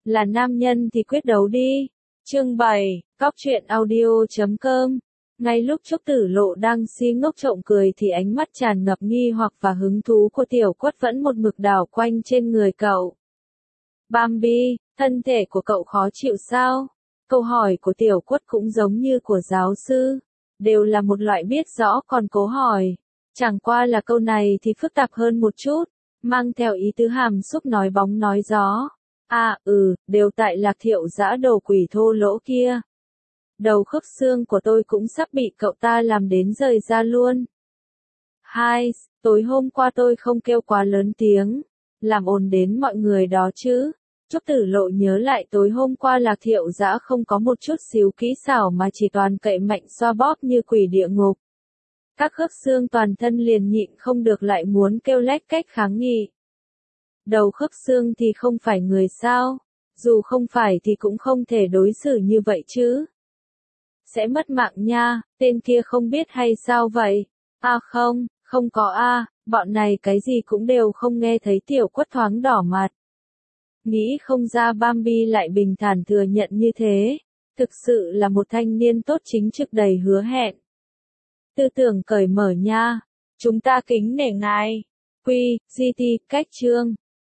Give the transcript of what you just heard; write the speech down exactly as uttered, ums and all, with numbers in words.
là nam nhân thì quyết đấu đi. Chương bảy, cóc truyện audio chấm com. Ngay lúc Trúc Tử Lộ đang si ngốc trộm cười thì ánh mắt tràn ngập nghi hoặc và hứng thú của Tiểu Quất vẫn một mực đảo quanh trên người cậu. Bambi, thân thể của cậu khó chịu sao? Câu hỏi của Tiểu Quất cũng giống như của giáo sư, đều là một loại biết rõ còn cố hỏi. Chẳng qua là câu này thì phức tạp hơn một chút, mang theo ý tứ hàm xúc nói bóng nói gió. À, ừ, đều tại Lạc Thiệu Dã đồ quỷ thô lỗ kia. Đầu khớp xương của tôi cũng sắp bị cậu ta làm đến rời ra luôn. Hai, tối hôm qua tôi không kêu quá lớn tiếng, làm ồn đến mọi người đó chứ. Trúc Tử Lộ nhớ lại tối hôm qua Lạc Thiệu Dã không có một chút xíu kỹ xảo mà chỉ toàn cậy mạnh xoa bóp như quỷ địa ngục. Các khớp xương toàn thân liền nhịn không được lại muốn kêu lách cách kháng nghị. Đầu khớp xương thì không phải người sao, dù không phải thì cũng không thể đối xử như vậy chứ. Sẽ mất mạng nha, tên kia không biết hay sao vậy? À không, không có a, bọn này cái gì cũng đều không nghe thấy. Tiểu Quất thoáng đỏ mặt. Nghĩ không ra Bambi lại bình thản thừa nhận như thế, thực sự là một thanh niên tốt chính trực đầy hứa hẹn. Tư tưởng cởi mở nha, chúng ta kính nể ngài. Quy, giê tê, cách chương.